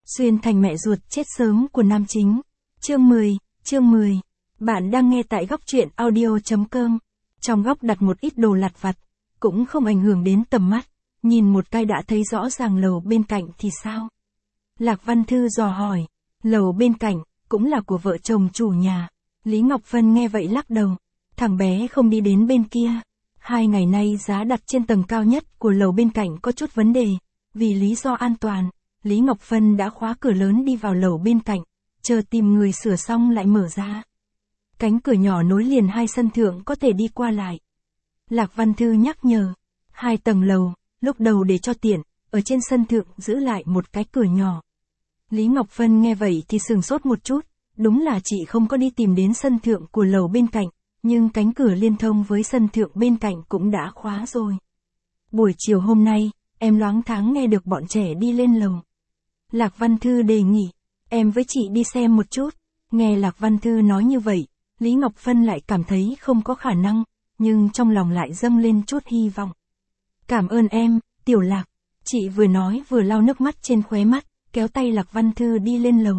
Xuyên thành mẹ ruột chết sớm của nam chính. Chương 10. Bạn đang nghe tại góc truyện audio.com. Trong góc đặt một ít đồ lặt vặt, cũng không ảnh hưởng đến tầm mắt. Nhìn một cái đã thấy rõ ràng lầu bên cạnh thì sao? Lạc Văn Thư dò hỏi. Lầu bên cạnh, cũng là của vợ chồng chủ nhà. Lý Ngọc Phân nghe vậy lắc đầu. Thằng bé không đi đến bên kia. 2 ngày nay giá đặt trên tầng cao nhất của lầu bên cạnh có chút vấn đề. Vì lý do an toàn, Lý Ngọc Phân đã khóa cửa lớn đi vào lầu bên cạnh, chờ tìm người sửa xong lại mở ra. Cánh cửa nhỏ nối liền 2 sân thượng có thể đi qua lại. Lạc Văn Thư nhắc nhở. 2 tầng lầu, lúc đầu để cho tiện, ở trên sân thượng giữ lại một cái cửa nhỏ. Lý Ngọc Phân nghe vậy thì sửng sốt một chút, đúng là chị không có đi tìm đến sân thượng của lầu bên cạnh, nhưng cánh cửa liên thông với sân thượng bên cạnh cũng đã khóa rồi. Buổi chiều hôm nay, em loáng thoáng nghe được bọn trẻ đi lên lầu. Lạc Văn Thư đề nghị, em với chị đi xem một chút. Nghe Lạc Văn Thư nói như vậy, Lý Ngọc Phân lại cảm thấy không có khả năng, nhưng trong lòng lại dâng lên chút hy vọng. Cảm ơn em, Tiểu Lạc. Chị vừa nói vừa lau nước mắt trên khóe mắt, kéo tay Lạc Văn Thư đi lên lầu.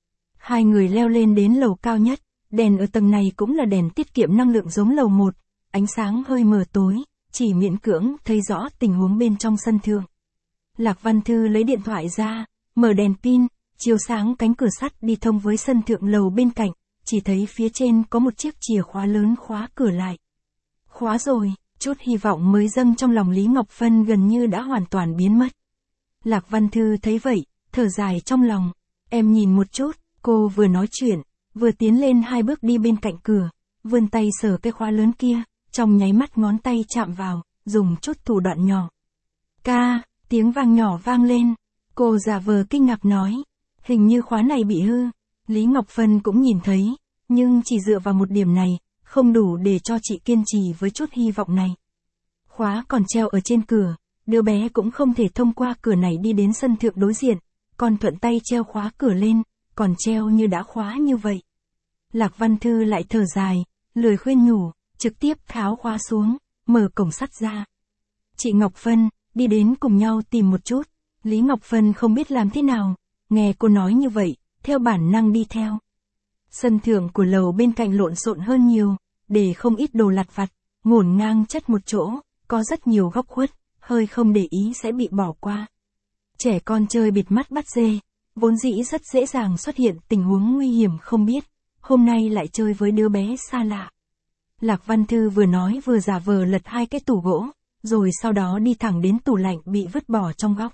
2 người leo lên đến lầu cao nhất, đèn ở tầng này cũng là đèn tiết kiệm năng lượng giống lầu 1, ánh sáng hơi mờ tối, chỉ miễn cưỡng thấy rõ tình huống bên trong sân thượng. Lạc Văn Thư lấy điện thoại ra, mở đèn pin, chiếu sáng cánh cửa sắt đi thông với sân thượng lầu bên cạnh, chỉ thấy phía trên có một chiếc chìa khóa lớn khóa cửa lại. Khóa rồi, chút hy vọng mới dâng trong lòng Lý Ngọc Phân gần như đã hoàn toàn biến mất. Lạc Văn Thư thấy vậy, thở dài trong lòng, em nhìn một chút, cô vừa nói chuyện, vừa tiến lên 2 bước đi bên cạnh cửa, vươn tay sờ cái khóa lớn kia, trong nháy mắt ngón tay chạm vào, dùng chút thủ đoạn nhỏ. Ca, tiếng vang nhỏ vang lên, cô giả vờ kinh ngạc nói, hình như khóa này bị hư. Lý Ngọc Phân cũng nhìn thấy, nhưng chỉ dựa vào một điểm này, không đủ để cho chị kiên trì với chút hy vọng này. Khóa còn treo ở trên cửa, đứa bé cũng không thể thông qua cửa này đi đến sân thượng đối diện, còn thuận tay treo khóa cửa lên, còn treo như đã khóa như vậy. Lạc Văn Thư lại thở dài, lười khuyên nhủ, trực tiếp tháo khóa xuống, mở cổng sắt ra. Chị Ngọc Phân, đi đến cùng nhau tìm một chút. Lý Ngọc Phân không biết làm thế nào, nghe cô nói như vậy, theo bản năng đi theo. Sân thượng của lầu bên cạnh lộn xộn hơn nhiều, để không ít đồ lặt vặt, ngổn ngang chất một chỗ, có rất nhiều góc khuất, hơi không để ý sẽ bị bỏ qua. Trẻ con chơi bịt mắt bắt dê, vốn dĩ rất dễ dàng xuất hiện tình huống nguy hiểm không biết, hôm nay lại chơi với đứa bé xa lạ. Lạc Văn Thư vừa nói vừa giả vờ lật 2 cái tủ gỗ, rồi sau đó đi thẳng đến tủ lạnh bị vứt bỏ trong góc.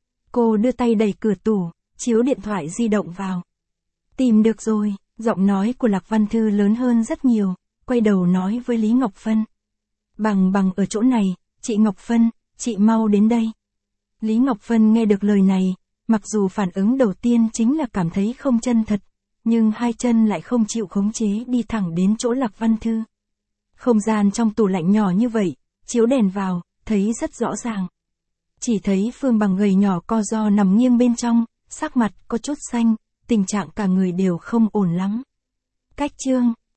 Cô đưa tay đẩy cửa tủ, chiếu điện thoại di động vào. Tìm được rồi, giọng nói của Lạc Văn Thư lớn hơn rất nhiều, quay đầu nói với Lý Ngọc Phân. Bằng ở chỗ này, chị Ngọc Phân, chị mau đến đây. Lý Ngọc Phân nghe được lời này, mặc dù phản ứng đầu tiên chính là cảm thấy không chân thật, nhưng 2 chân lại không chịu khống chế đi thẳng đến chỗ Lạc Văn Thư. Không gian trong tủ lạnh nhỏ như vậy, chiếu đèn vào, thấy rất rõ ràng. Chỉ thấy Phương Bằng gầy nhỏ co ro nằm nghiêng bên trong, sắc mặt có chút xanh, tình trạng cả người đều không ổn lắm. Cách chương